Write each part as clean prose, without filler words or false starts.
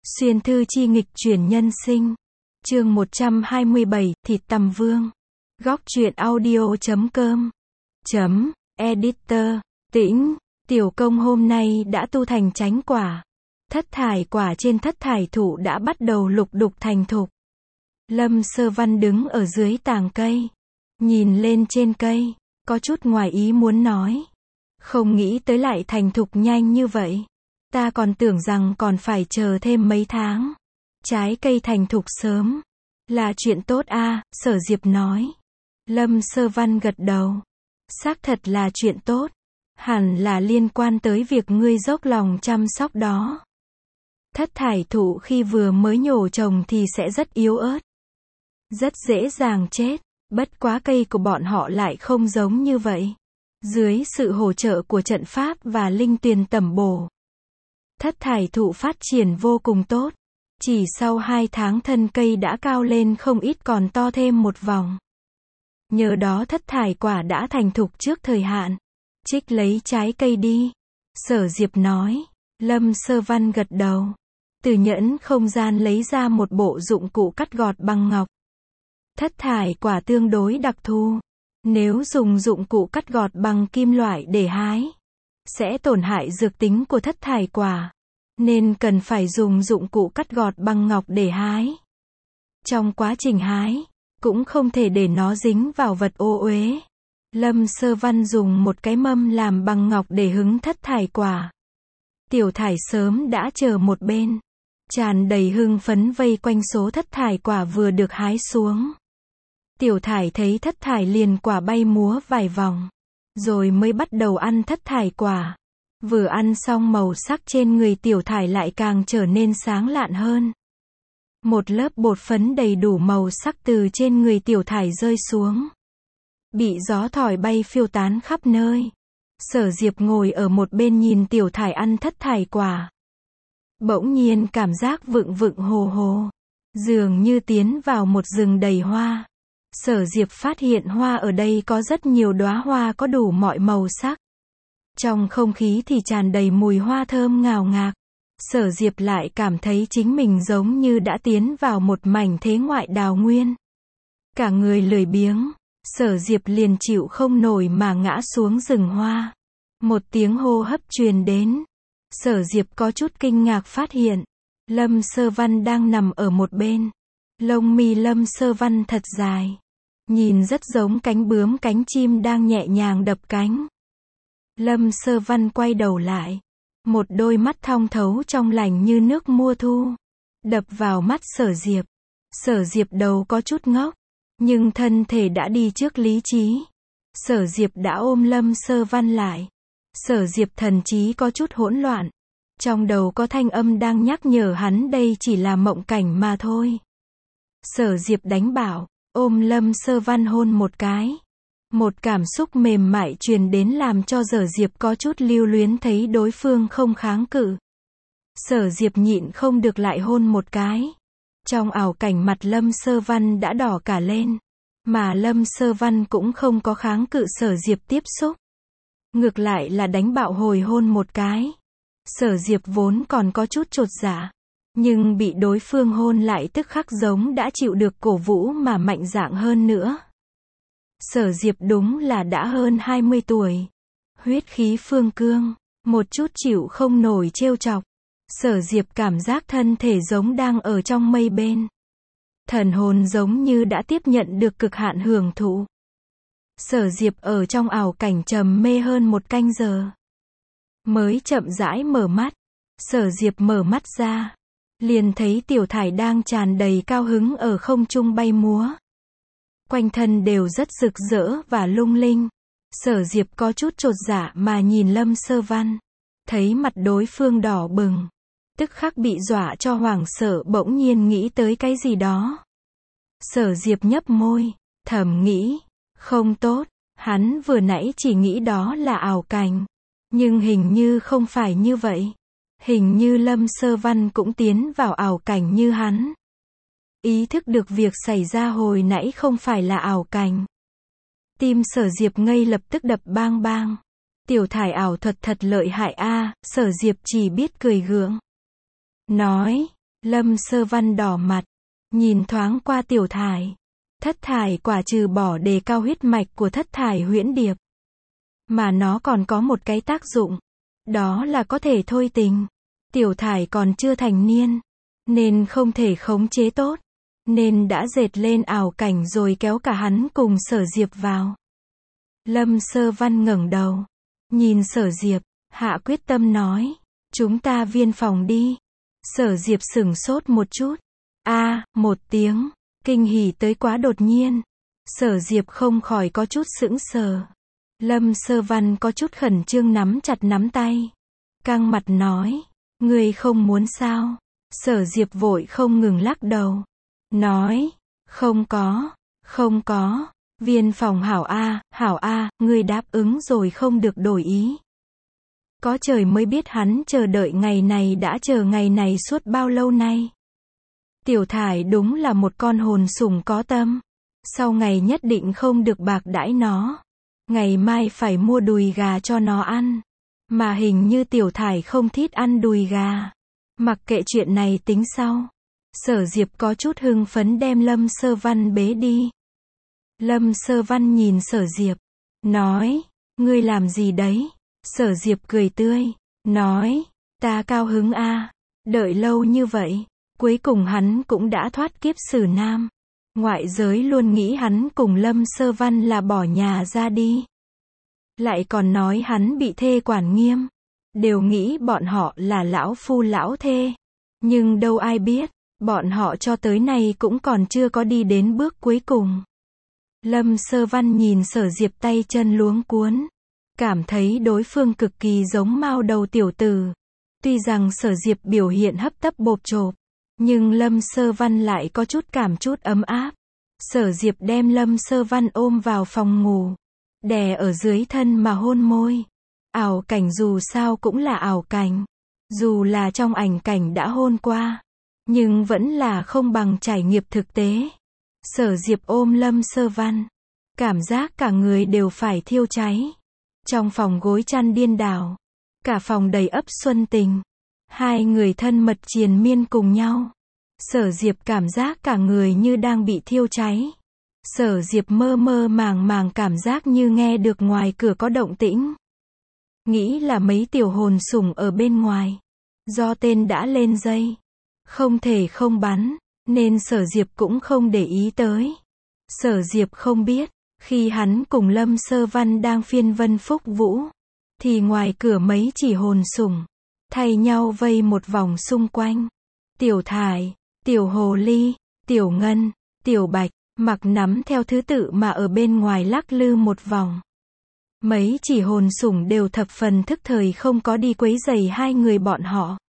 Xuyên thư chi nghịch chuyển nhân sinh. Chương 127, Thịt Tằm Vương. Góc truyện audio.com. Editor. Tĩnh, tiểu công hôm nay đã tu thành chánh quả. Thất thải quả trên thất thải thụ đã bắt đầu lục đục thành thục. Lâm Sơ Văn đứng ở dưới tàng cây. Nhìn lên trên cây, có chút ngoài ý muốn nói. Không nghĩ tới lại thành thục nhanh như vậy. Ta còn tưởng rằng còn phải chờ thêm mấy tháng. Trái cây thành thục sớm. Là chuyện tốt a, Sở Diệp nói. Lâm Sơ Văn gật đầu. Xác thật là chuyện tốt. Hẳn là liên quan tới việc ngươi dốc lòng chăm sóc đó. Thất thải thụ khi vừa mới nhổ trồng thì sẽ rất yếu ớt. Rất dễ dàng chết. Bất quá cây của bọn họ lại không giống như vậy. Dưới sự hỗ trợ của trận pháp và linh tuyền tẩm bổ, thất thải thụ phát triển vô cùng tốt. Chỉ sau 2 tháng thân cây đã cao lên không ít, còn to thêm một vòng. Nhờ đó thất thải quả đã thành thục trước thời hạn. Trích lấy trái cây đi. Sở Diệp nói. Lâm Sơ Văn gật đầu. Từ nhẫn không gian lấy ra một bộ dụng cụ cắt gọt bằng ngọc. Thất thải quả tương đối đặc thù. Nếu dùng dụng cụ cắt gọt bằng kim loại để hái, sẽ tổn hại dược tính của thất thải quả. Nên cần phải dùng dụng cụ cắt gọt bằng ngọc để hái. Trong quá trình hái, cũng không thể để nó dính vào vật ô uế. Lâm Sơ Văn dùng một cái mâm làm bằng ngọc để hứng thất thải quả. Tiểu Thải sớm đã chờ một bên, tràn đầy hưng phấn vây quanh số thất thải quả vừa được hái xuống. Tiểu Thải thấy thất thải liền quả bay múa vài vòng, rồi mới bắt đầu ăn thất thải quả. Vừa ăn xong màu sắc trên người Tiểu Thải lại càng trở nên sáng lạn hơn. Một lớp bột phấn đầy đủ màu sắc từ trên người Tiểu Thải rơi xuống, bị gió thổi bay phiêu tán khắp nơi. Sở Diệp ngồi ở một bên nhìn Tiểu Thải ăn thất thải quả. Bỗng nhiên cảm giác vựng vựng hồ hồ, dường như tiến vào một rừng đầy hoa. Sở Diệp phát hiện hoa ở đây có rất nhiều đóa hoa có đủ mọi màu sắc. Trong không khí thì tràn đầy mùi hoa thơm ngào ngạt. Sở Diệp lại cảm thấy chính mình giống như đã tiến vào một mảnh thế ngoại đào nguyên. Cả người lười biếng, Sở Diệp liền chịu không nổi mà ngã xuống rừng hoa. Một tiếng hô hấp truyền đến. Sở Diệp có chút kinh ngạc phát hiện Lâm Sơ Văn đang nằm ở một bên. Lông mi Lâm Sơ Văn thật dài, nhìn rất giống cánh bướm cánh chim đang nhẹ nhàng đập cánh. Lâm Sơ Văn quay đầu lại. Một đôi mắt thong thấu trong lành như nước mùa thu đập vào mắt Sở Diệp. Sở Diệp đầu có chút ngốc, nhưng thân thể đã đi trước lý trí. Sở Diệp đã ôm Lâm Sơ Văn lại. Sở Diệp thần trí có chút hỗn loạn. Trong đầu có thanh âm đang nhắc nhở hắn đây chỉ là mộng cảnh mà thôi. Sở Diệp đánh bảo, ôm Lâm Sơ Văn hôn một cái. Một cảm xúc mềm mại truyền đến làm cho Sở Diệp có chút lưu luyến, thấy đối phương không kháng cự. Sở Diệp nhịn không được lại hôn một cái. Trong ảo cảnh mặt Lâm Sơ Văn đã đỏ cả lên. Mà Lâm Sơ Văn cũng không có kháng cự Sở Diệp tiếp xúc. Ngược lại là đánh bạo hồi hôn một cái. Sở Diệp vốn còn có chút chột dạ, nhưng bị đối phương hôn lại tức khắc giống đã chịu được cổ vũ mà mạnh dạn hơn nữa. Sở Diệp đúng là đã hơn 20 tuổi. Huyết khí phương cương, một chút chịu không nổi trêu chọc. Sở Diệp cảm giác thân thể giống đang ở trong mây bên. Thần hồn giống như đã tiếp nhận được cực hạn hưởng thụ. Sở Diệp ở trong ảo cảnh trầm mê hơn 1 canh giờ. Mới chậm rãi mở mắt. Sở Diệp mở mắt ra, liền thấy Tiểu Thải đang tràn đầy cao hứng ở không trung bay múa. Quanh thân đều rất rực rỡ và lung linh. Sở Diệp có chút chột dạ mà nhìn Lâm Sơ Văn. Thấy mặt đối phương đỏ bừng, tức khắc bị dọa cho hoảng sợ, bỗng nhiên nghĩ tới cái gì đó. Sở Diệp nhấp môi, thầm nghĩ, không tốt, hắn vừa nãy chỉ nghĩ đó là ảo cảnh. Nhưng hình như không phải như vậy. Hình như Lâm Sơ Văn cũng tiến vào ảo cảnh như hắn. Ý thức được việc xảy ra hồi nãy không phải là ảo cảnh. Tim Sở Diệp ngay lập tức đập bang bang. Tiểu Thải ảo thuật thật lợi hại a. Sở Diệp chỉ biết cười gượng. Nói, Lâm Sơ Văn đỏ mặt, nhìn thoáng qua Tiểu Thải. Thất thải quả trừ bỏ đề cao huyết mạch của thất thải huyễn điệp, mà nó còn có một cái tác dụng, đó là có thể thôi tình. Tiểu Thải còn chưa thành niên, nên không thể khống chế tốt, nên đã dệt lên ảo cảnh rồi kéo cả hắn cùng Sở Diệp vào. Lâm Sơ Văn ngẩng đầu, nhìn Sở Diệp, hạ quyết tâm nói, chúng ta viên phòng đi. Sở Diệp sửng sốt một chút, một tiếng, kinh hỉ tới quá đột nhiên. Sở Diệp không khỏi có chút sững sờ. Lâm Sơ Văn có chút khẩn trương nắm chặt nắm tay, căng mặt nói, ngươi không muốn sao? Sở Diệp vội không ngừng lắc đầu, nói, không có, viên phòng hảo a, ngươi đáp ứng rồi không được đổi ý. Có trời mới biết hắn chờ đợi ngày này đã chờ ngày này suốt bao lâu nay. Tiểu Thải đúng là một con hồn sủng có tâm, sau ngày nhất định không được bạc đãi nó. Ngày mai phải mua đùi gà cho nó ăn, mà hình như Tiểu Thải không thích ăn đùi gà. Mặc kệ chuyện này tính sau. Sở Diệp có chút hưng phấn đem Lâm Sơ Văn bế đi. Lâm Sơ Văn nhìn Sở Diệp, nói, ngươi làm gì đấy? Sở Diệp cười tươi, nói, ta cao hứng a, đợi lâu như vậy, cuối cùng hắn cũng đã thoát kiếp xử nam. Ngoại giới luôn nghĩ hắn cùng Lâm Sơ Văn là bỏ nhà ra đi. Lại còn nói hắn bị thê quản nghiêm. Đều nghĩ bọn họ là lão phu lão thê. Nhưng đâu ai biết, bọn họ cho tới nay cũng còn chưa có đi đến bước cuối cùng. Lâm Sơ Văn nhìn Sở Diệp tay chân luống cuốn, cảm thấy đối phương cực kỳ giống mao đầu tiểu tử. Tuy rằng Sở Diệp biểu hiện hấp tấp bộp chộp, nhưng Lâm Sơ Văn lại có chút ấm áp. Sở Diệp đem Lâm Sơ Văn ôm vào phòng ngủ, đè ở dưới thân mà hôn môi. Ảo cảnh dù sao cũng là ảo cảnh, dù là trong ảnh cảnh đã hôn qua, nhưng vẫn là không bằng trải nghiệm thực tế. Sở Diệp ôm Lâm Sơ Văn, cảm giác cả người đều phải thiêu cháy. Trong phòng gối chăn điên đảo, cả phòng đầy ắp xuân tình. Hai người thân mật triền miên cùng nhau. Sở Diệp cảm giác cả người như đang bị thiêu cháy. Sở Diệp mơ mơ màng cảm giác như nghe được ngoài cửa có động tĩnh. Nghĩ là mấy tiểu hồn sủng ở bên ngoài. Do tên đã lên dây, không thể không bắn, nên Sở Diệp cũng không để ý tới. Sở Diệp không biết, khi hắn cùng Lâm Sơ Văn đang phiên vân phúc vũ, thì ngoài cửa mấy chỉ hồn sủng thay nhau vây một vòng xung quanh. Tiểu Thải, Tiểu Hồ Ly, Tiểu Ngân, Tiểu Bạch, mặc nắm theo thứ tự mà ở bên ngoài lắc lư một vòng. Mấy chỉ hồn sủng đều thập phần thức thời không có đi quấy rầy hai người bọn họ.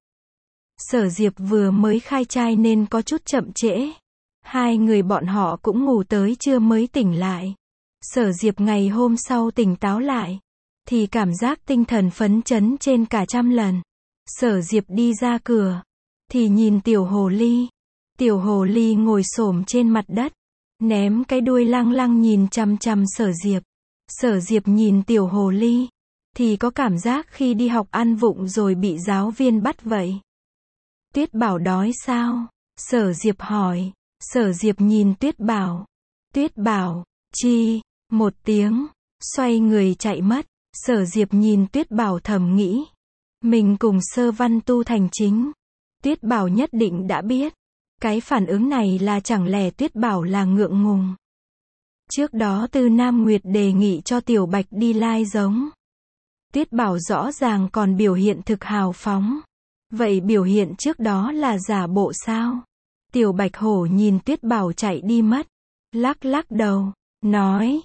Sở Diệp vừa mới khai trai nên có chút chậm trễ. Hai người bọn họ cũng ngủ tới trưa mới tỉnh lại. Sở Diệp ngày hôm sau tỉnh táo lại, thì cảm giác tinh thần phấn chấn trên cả trăm lần. Sở Diệp đi ra cửa, thì nhìn Tiểu Hồ Ly. Tiểu Hồ Ly ngồi xổm trên mặt đất, ném cái đuôi lăng lăng nhìn chằm chằm Sở Diệp. Sở Diệp nhìn Tiểu Hồ Ly, thì có cảm giác khi đi học ăn vụng rồi bị giáo viên bắt vậy. Tuyết Bảo đói sao? Sở Diệp hỏi. Sở Diệp nhìn Tuyết Bảo. Tuyết Bảo, chi, một tiếng, xoay người chạy mất. Sở Diệp nhìn Tuyết Bảo thầm nghĩ, mình cùng Sơ Văn tu thành chính. Tuyết Bảo nhất định đã biết. Cái phản ứng này là chẳng lẽ Tuyết Bảo là ngượng ngùng. Trước đó Tư Nam Nguyệt đề nghị cho Tiểu Bạch đi lai giống. Tuyết Bảo rõ ràng còn biểu hiện thực hào phóng. Vậy biểu hiện trước đó là giả bộ sao? Tiểu Bạch hổ nhìn Tuyết Bảo chạy đi mất, lắc lắc đầu, nói,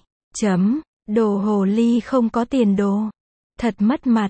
đồ hồ ly không có tiền đồ. Thật mất mặt.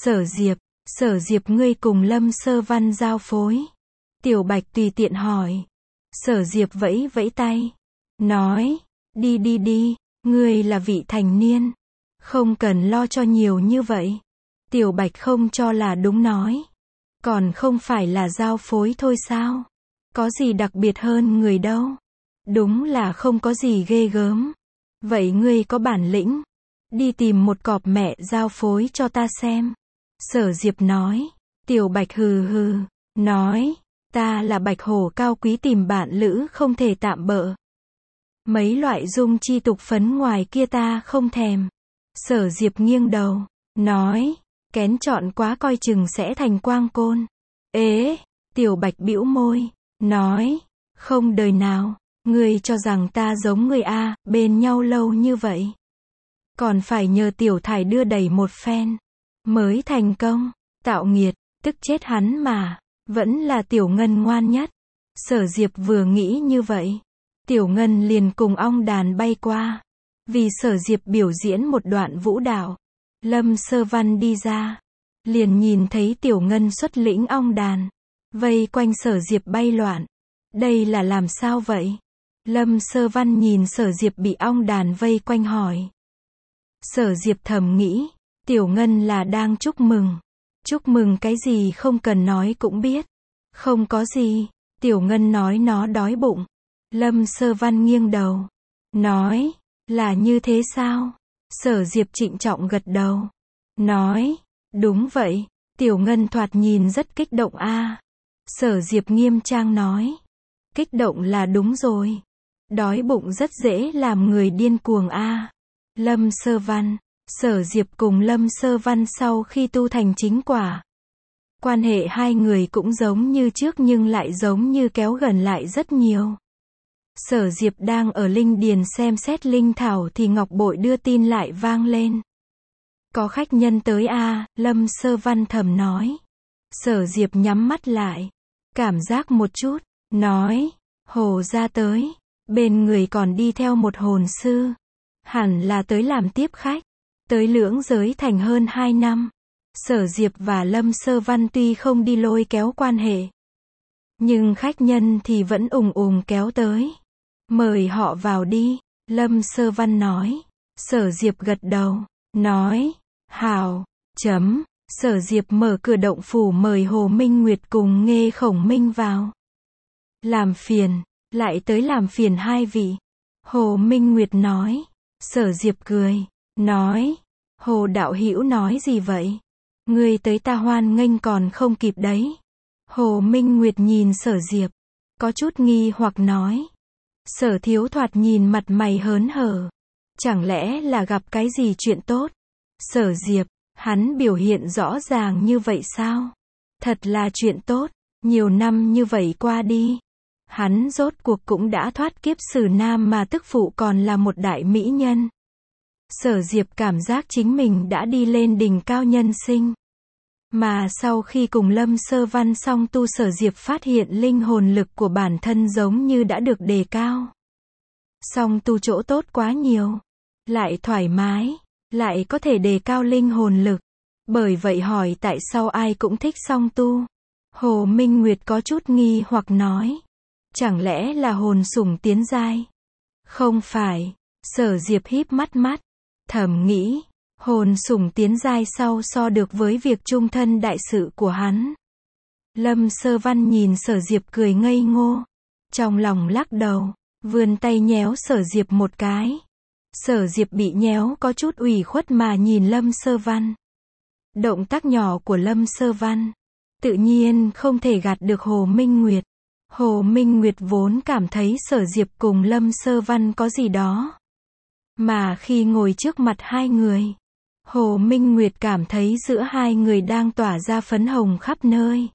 Sở Diệp ngươi cùng Lâm Sơ Văn giao phối. Tiểu Bạch tùy tiện hỏi. Sở Diệp vẫy vẫy tay, nói, đi, ngươi là vị thành niên, không cần lo cho nhiều như vậy. Tiểu Bạch không cho là đúng nói, còn không phải là giao phối thôi sao? Có gì đặc biệt hơn người đâu. Đúng là không có gì ghê gớm. Vậy ngươi có bản lĩnh, đi tìm một cọp mẹ giao phối cho ta xem. Sở Diệp nói. Tiểu Bạch hừ hừ, nói, Ta là bạch hổ cao quý tìm bạn lữ không thể tạm bợ. Mấy loại dung chi tục phấn ngoài kia ta không thèm. Sở Diệp nghiêng đầu, nói, kén chọn quá coi chừng sẽ thành quang côn. Ế, Tiểu Bạch bĩu môi, nói, không đời nào, ngươi cho rằng ta giống ngươi a, bên nhau lâu như vậy. Còn phải nhờ Tiểu Thải đưa đẩy một phen, mới thành công, tạo nghiệt, tức chết hắn mà, vẫn là Tiểu Ngân ngoan nhất. Sở Diệp vừa nghĩ như vậy, Tiểu Ngân liền cùng ong đàn bay qua. Vì Sở Diệp biểu diễn một đoạn vũ đạo, Lâm Sơ Văn đi ra, liền nhìn thấy Tiểu Ngân xuất lĩnh ong đàn, vây quanh Sở Diệp bay loạn. Đây là làm sao vậy? Lâm Sơ Văn nhìn Sở Diệp bị ong đàn vây quanh hỏi. Sở Diệp thầm nghĩ, Tiểu Ngân là đang chúc mừng. Chúc mừng cái gì không cần nói cũng biết. Không có gì, Tiểu Ngân nói nó đói bụng. Lâm Sơ Văn nghiêng đầu, nói, là như thế sao? Sở Diệp trịnh trọng gật đầu, nói, đúng vậy, Tiểu Ngân thoạt nhìn rất kích động a. Sở Diệp nghiêm trang nói, kích động là đúng rồi. Đói bụng rất dễ làm người điên cuồng a. Lâm Sơ Văn, Sở Diệp cùng Lâm Sơ Văn sau khi tu thành chính quả. Quan hệ hai người cũng giống như trước nhưng lại giống như kéo gần lại rất nhiều. Sở Diệp đang ở linh điền xem xét linh thảo thì ngọc bội đưa tin lại vang lên. Có khách nhân tới a, Lâm Sơ Văn thầm nói. Sở Diệp nhắm mắt lại, cảm giác một chút, nói, Hồ gia tới, bên người còn đi theo một hồn sư. Hẳn là tới làm tiếp khách, tới Lưỡng Giới Thành hơn 2 năm. Sở Diệp và Lâm Sơ Văn tuy không đi lôi kéo quan hệ, nhưng khách nhân thì vẫn ùng kéo tới. Mời họ vào đi, Lâm Sơ Văn nói. Sở Diệp gật đầu, nói, hào, Sở Diệp mở cửa động phủ mời Hồ Minh Nguyệt cùng Nghê Khổng Minh vào. Làm phiền, lại tới làm phiền hai vị. Hồ Minh Nguyệt nói. Sở Diệp cười, nói, Hồ đạo hữu nói gì vậy? Ngươi tới ta hoan nghênh còn không kịp đấy. Hồ Minh Nguyệt nhìn Sở Diệp, có chút nghi hoặc nói. Sở thiếu thoạt nhìn mặt mày hớn hở. Chẳng lẽ là gặp cái gì chuyện tốt? Sở Diệp, hắn biểu hiện rõ ràng như vậy sao? Thật là chuyện tốt, nhiều năm như vậy qua đi. Hắn rốt cuộc cũng đã thoát kiếp xử nam mà tức phụ còn là một đại mỹ nhân. Sở Diệp cảm giác chính mình đã đi lên đỉnh cao nhân sinh. Mà sau khi cùng Lâm Sơ Văn song tu, Sở Diệp phát hiện linh hồn lực của bản thân giống như đã được đề cao. Song tu chỗ tốt quá nhiều, lại thoải mái, lại có thể đề cao linh hồn lực. Bởi vậy hỏi tại sao ai cũng thích song tu. Hồ Minh Nguyệt có chút nghi hoặc nói. Chẳng lẽ là hồn sủng tiến giai? Không phải. Sở Diệp híp mắt, thầm nghĩ, hồn sủng tiến giai sau so được với việc chung thân đại sự của hắn. Lâm Sơ Văn nhìn Sở Diệp cười ngây ngô, trong lòng lắc đầu, vươn tay nhéo Sở Diệp một cái. Sở Diệp bị nhéo có chút ủy khuất mà nhìn Lâm Sơ Văn. Động tác nhỏ của Lâm Sơ Văn, tự nhiên không thể gạt được Hồ Minh Nguyệt. Hồ Minh Nguyệt vốn cảm thấy Sở Diệp cùng Lâm Sơ Văn có gì đó. Mà khi ngồi trước mặt hai người, Hồ Minh Nguyệt cảm thấy giữa hai người đang tỏa ra phấn hồng khắp nơi.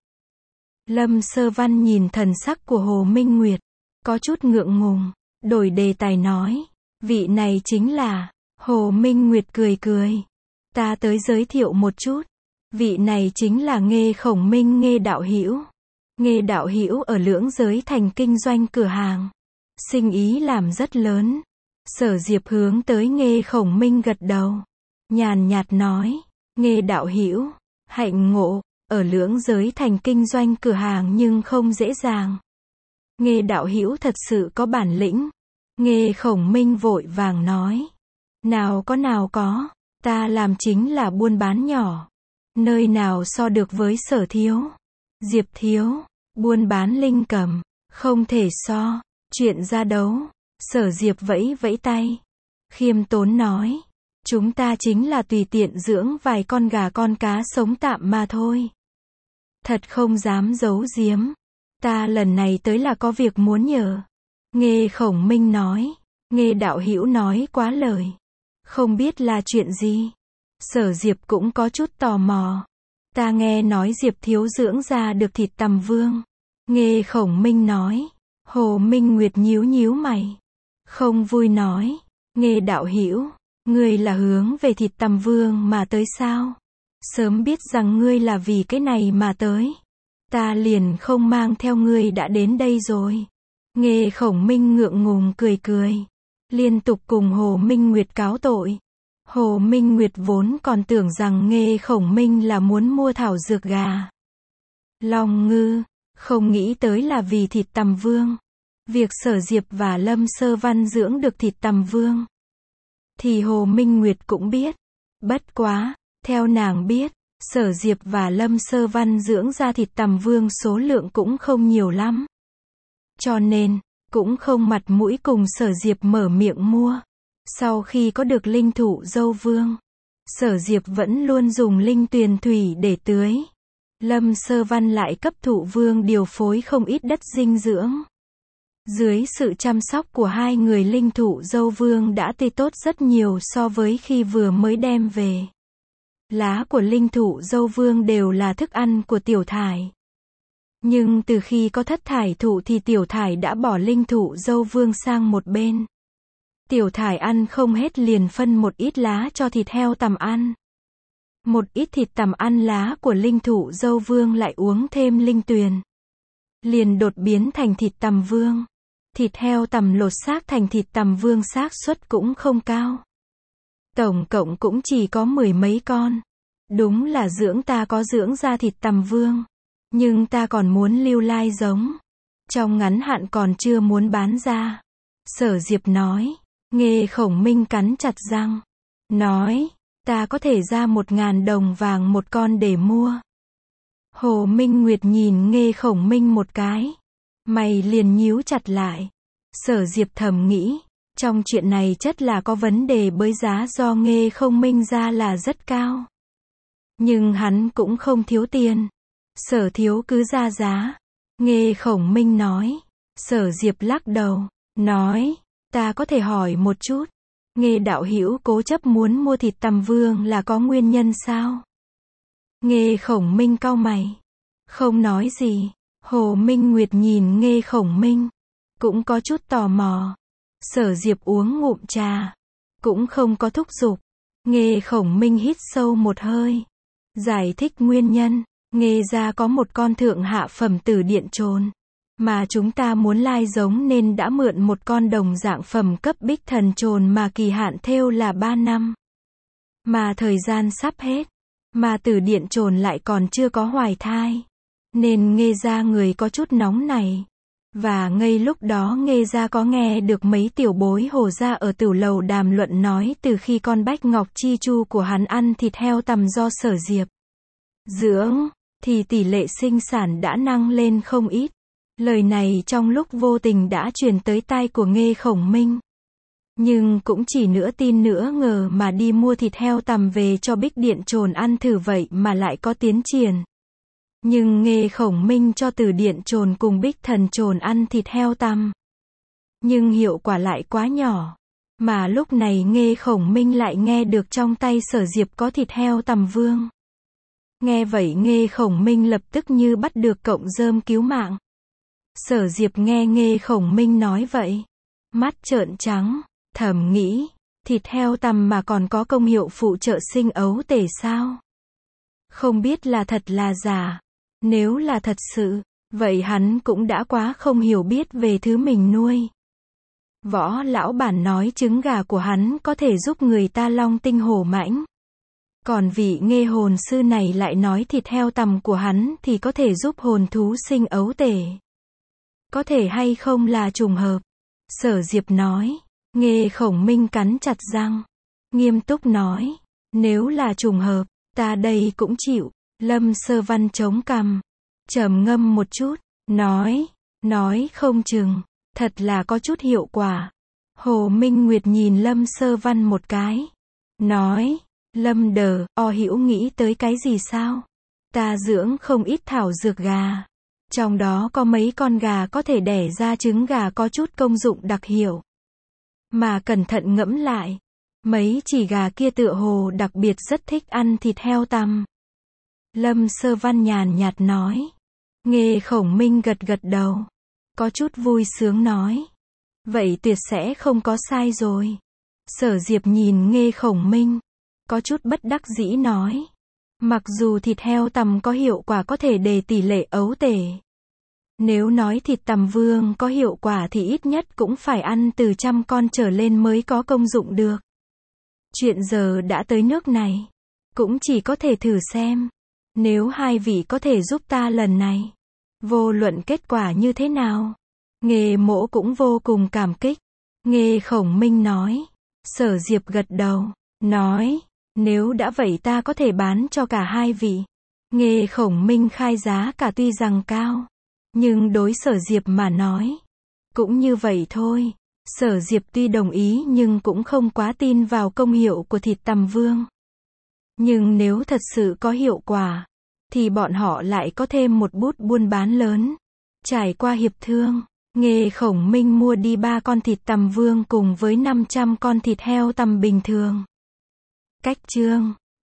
Lâm Sơ Văn nhìn thần sắc của Hồ Minh Nguyệt, có chút ngượng ngùng, đổi đề tài nói, vị này chính là, Hồ Minh Nguyệt cười, ta tới giới thiệu một chút, vị này chính là Nghê Khổng Minh Nghê đạo hữu. Nghê đạo hữu ở Lưỡng Giới Thành kinh doanh cửa hàng, sinh ý làm rất lớn. Sở Diệp hướng tới Nghê Khổng Minh gật đầu, nhàn nhạt nói, Nghê đạo hữu, hạnh ngộ, ở Lưỡng Giới Thành kinh doanh cửa hàng nhưng không dễ dàng. Nghê đạo hữu thật sự có bản lĩnh. Nghê Khổng Minh vội vàng nói, nào có, ta làm chính là buôn bán nhỏ, nơi nào so được với Sở thiếu, Diệp thiếu, buôn bán linh cầm, không thể so, chuyện ra đấu. Sở Diệp vẫy tay, khiêm tốn nói, chúng ta chính là tùy tiện dưỡng vài con gà con cá sống tạm mà thôi. Thật không dám giấu giếm. Ta lần này tới là có việc muốn nhờ. Nghe Khổng Minh nói. Nghe đạo hữu nói quá lời. Không biết là chuyện gì. Sở Diệp cũng có chút tò mò. Ta nghe nói Diệp thiếu dưỡng ra được thịt tằm vương. Nghe Khổng Minh nói. Hồ Minh Nguyệt nhíu nhíu mày. Không vui nói. Nghe đạo hữu, ngươi là hướng về thịt tằm vương mà tới sao? Sớm biết rằng ngươi là vì cái này mà tới. Ta liền không mang theo ngươi đã đến đây rồi. Nghe Khổng Minh ngượng ngùng cười cười. Liên tục cùng Hồ Minh Nguyệt cáo tội. Hồ Minh Nguyệt vốn còn tưởng rằng Nghe Khổng Minh là muốn mua thảo dược gà Long Ngư, không nghĩ tới là vì thịt tằm vương. Việc Sở Diệp và Lâm Sơ Văn dưỡng được thịt tằm vương thì Hồ Minh Nguyệt cũng biết. Bất quá, theo nàng biết, Sở Diệp và Lâm Sơ Văn dưỡng ra thịt tằm vương số lượng cũng không nhiều lắm. Cho nên, cũng không mặt mũi cùng Sở Diệp mở miệng mua. Sau khi có được linh thụ dâu vương, Sở Diệp vẫn luôn dùng linh tuyền thủy để tưới. Lâm Sơ Văn lại cấp thụ vương điều phối không ít đất dinh dưỡng. Dưới sự chăm sóc của hai người, linh thụ dâu vương đã tươi tốt rất nhiều so với khi vừa mới đem về. Lá của linh thụ dâu vương đều là thức ăn của Tiểu Thải. Nhưng từ khi có thất thải thụ thì Tiểu Thải đã bỏ linh thụ dâu vương sang một bên. Tiểu Thải ăn không hết liền phân một ít lá cho thịt heo tằm ăn. Một ít thịt tằm ăn lá của linh thụ dâu vương lại uống thêm linh tuyền. Liền đột biến thành thịt tằm vương. Thịt heo tằm lột xác thành thịt tằm vương xác suất cũng không cao. Tổng cộng cũng chỉ có 10 mấy con. Đúng là ta có dưỡng ra thịt tằm vương. Nhưng ta còn muốn lưu lai giống. Trong ngắn hạn còn chưa muốn bán ra. Sở Diệp nói. Nghe Khổng Minh cắn chặt răng. Nói. Ta có thể ra 1.000 đồng vàng một con để mua. Hồ Minh Nguyệt nhìn Nghe Khổng Minh một cái. Mày liền nhíu chặt lại. Sở Diệp thầm nghĩ. Trong chuyện này chất là có vấn đề, bởi giá do Nghe Khổng Minh ra là rất cao. Nhưng hắn cũng không thiếu tiền. Sở thiếu cứ ra giá. Nghe Khổng Minh nói. Sở Diệp lắc đầu. Nói. Ta có thể hỏi một chút. Nghe đạo hữu cố chấp muốn mua thịt tằm vương là có nguyên nhân sao? Nghe Khổng Minh cau mày. Không nói gì. Hồ Minh Nguyệt nhìn Nghe Khổng Minh. Cũng có chút tò mò. Sở Diệp uống ngụm trà. Cũng không có thúc giục. Nghe Khổng Minh hít sâu một hơi. Giải thích nguyên nhân. Nghe ra có một con thượng hạ phẩm tử điện trồn. Mà chúng ta muốn lai giống nên đã mượn một con đồng dạng phẩm cấp bích thần trồn mà kỳ hạn thêu là 3 năm. Mà thời gian sắp hết. Mà tử điện trồn lại còn chưa có hoài thai. Nên Nghe ra người có chút nóng này. Và ngay lúc đó Nghe ra có nghe được mấy tiểu bối Hồ gia ở Tửu Lầu đàm luận nói từ khi con Bách Ngọc Chi Chu của hắn ăn thịt heo tằm do Sở Diệp dưỡng, thì tỷ lệ sinh sản đã nâng lên không ít. Lời này trong lúc vô tình đã truyền tới tai của Nghe Khổng Minh. Nhưng cũng chỉ nửa tin nửa ngờ mà đi mua thịt heo tằm về cho Bích Điện Trồn ăn thử, vậy mà lại có tiến triển. Nhưng Nghe Khổng Minh cho Tử Điện Trồn cùng Bích Thần Trồn ăn thịt heo tằm. Nhưng hiệu quả lại quá nhỏ. Mà lúc này Nghe Khổng Minh lại nghe được trong tay Sở Diệp có thịt heo tằm vương. Nghe vậy Nghe Khổng Minh lập tức như bắt được cọng rơm cứu mạng. Sở Diệp nghe Nghe Khổng Minh nói vậy. Mắt trợn trắng, thầm nghĩ. Thịt heo tằm mà còn có công hiệu phụ trợ sinh ấu tể sao? Không biết là thật là giả. Nếu là thật sự, vậy hắn cũng đã quá không hiểu biết về thứ mình nuôi. Võ lão bản nói trứng gà của hắn có thể giúp người ta long tinh hổ mãnh. Còn vị Nghe hồn sư này lại nói thịt heo tằm của hắn thì có thể giúp hồn thú sinh ấu tể. Có thể hay không là trùng hợp? Sở Diệp nói. Nghe Khổng Minh cắn chặt răng. Nghiêm túc nói. Nếu là trùng hợp, ta đây cũng chịu. Lâm Sơ Văn chống cằm. Trầm ngâm một chút. Nói không chừng. Thật là có chút hiệu quả. Hồ Minh Nguyệt nhìn Lâm Sơ Văn một cái. Nói. Lâm hữu nghĩ tới cái gì sao? Ta dưỡng không ít thảo dược gà Trong đó có mấy con gà có thể đẻ ra trứng gà có chút công dụng đặc hiệu. Mà cẩn thận ngẫm lại, mấy chỉ gà kia tựa hồ đặc biệt rất thích ăn thịt heo tằm. Lâm Sơ Văn nhàn nhạt nói. Nghe Khổng Minh gật gật đầu. Có chút vui sướng nói. Vậy tuyệt sẽ không có sai rồi. Sở Diệp nhìn Nghe Khổng Minh. Có chút bất đắc dĩ nói. Mặc dù thịt heo tằm có hiệu quả có thể đề tỷ lệ ấu tể. Nếu nói thịt tằm vương có hiệu quả thì ít nhất cũng phải ăn từ 100 con trở lên mới có công dụng được. Chuyện giờ đã tới nước này. Cũng chỉ có thể thử xem. Nếu hai vị có thể giúp ta lần này. Vô luận kết quả như thế nào. Nghe Mỗ cũng vô cùng cảm kích. Nghe Khổng Minh nói. Sở Diệp gật đầu. Nói. Nếu đã vậy ta có thể bán cho cả hai vị. Nghe Khổng Minh khai giá cả tuy rằng cao. Nhưng đối Sở Diệp mà nói. Cũng như vậy thôi. Sở Diệp tuy đồng ý nhưng cũng không quá tin vào công hiệu của thịt tằm vương. Nhưng nếu thật sự có hiệu quả. Thì bọn họ lại có thêm một bút buôn bán lớn. Trải qua hiệp thương. Nghe Khổng Minh mua đi 3 con thịt tằm vương cùng với 500 con thịt heo tằm bình thường. Cách chương